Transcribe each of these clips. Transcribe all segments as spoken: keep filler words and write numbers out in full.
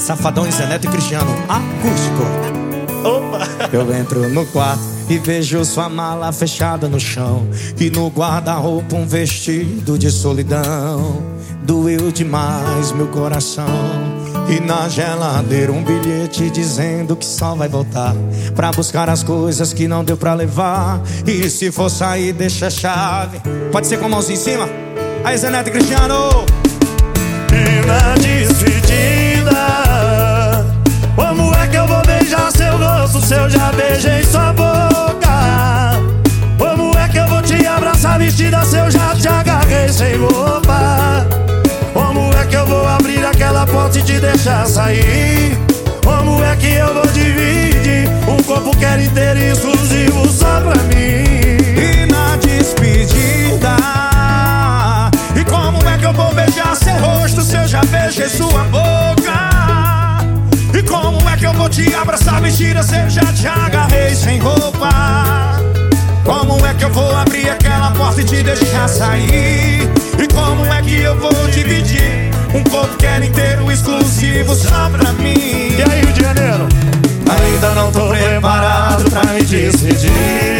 Safadão, Zé Neto e Cristiano, acústico. Opa! Eu entro no quarto e vejo sua mala fechada no chão, e no guarda-roupa um vestido de solidão. Doeu demais meu coração. E na geladeira um bilhete dizendo que só vai voltar pra buscar as coisas que não deu pra levar. E se for sair, deixa a chave. Pode ser com a mãozinha em cima. Aí, Zé Neto e Cristiano. E na despedida, como é que eu vou beijar seu rosto se eu já beijei sua boca? Como é que eu vou te abraçar vestida se eu já te agarrei sem roupa? Como é que eu vou abrir aquela porta e te deixar sair? Como é que eu vou dividir um corpo que era inteiro e exclusivo só pra mim? E na despedida, e como é que eu vou beijar seu rosto se eu já beijei sua boca? E como é que eu vou te abraçar vestida se eu já te agarrei sem roupa? Como é que eu vou abrir aquela porta e te deixar sair? E como é que eu vou dividir um corpo que era inteiro exclusivo só pra mim? E aí, Rio de Janeiro? Ainda não tô preparado pra me despedir.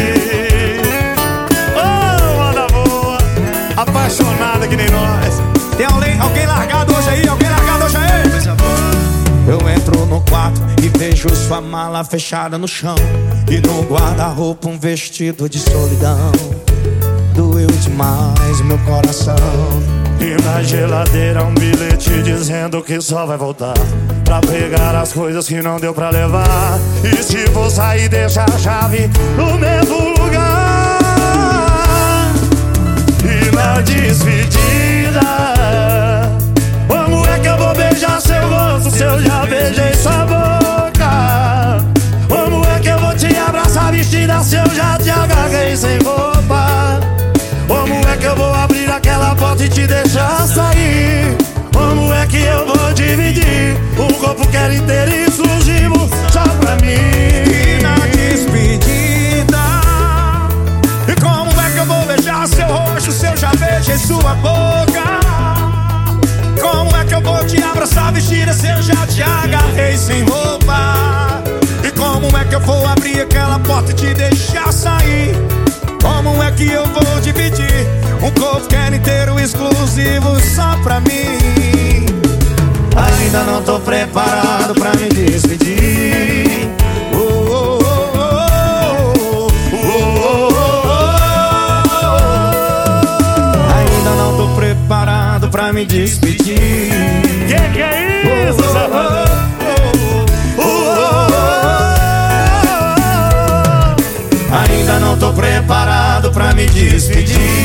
Oh, mana boa, apaixonada que nem nós. Tem alguém, alguém largado hoje aí? Alguém largado hoje aí? Eu entro no quarto e vejo sua mala fechada no chão, e no guarda-roupa um vestido de solidão. Doeu demais meu coração. E na geladeira um bilhete dizendo que só vai voltar pra pegar as coisas que não deu pra levar. E se for sair, deixa a chave no mesmo lugar. E na despedida, como é que eu vou beijar seu rosto se eu já beijei sua boca? Como é que eu vou te abraçar vestida se eu já te agarrei sem roupa? Como é que eu vou abrir aquela porta e te deixar sair? Como é que eu vou dividir um corpo que era inteiro e exclusivo só pra mim? E na despedida, e como é que eu vou beijar seu rosto se eu já beijei sua boca? Como é que eu vou te abraçar vestida se eu já te agarrei sem roupa? E como é que eu vou abrir aquela porta e te deixar sair? Como é que eu vou dividir um corpo que era inteiro exclusivo só pra mim? Ainda não tô preparado pra me despedir. Oh, oh, oh, oh, oh, oh, oh. Ainda não tô preparado pra me despedir. Que que é isso, Zé? Ainda não tô preparado pra me despedir.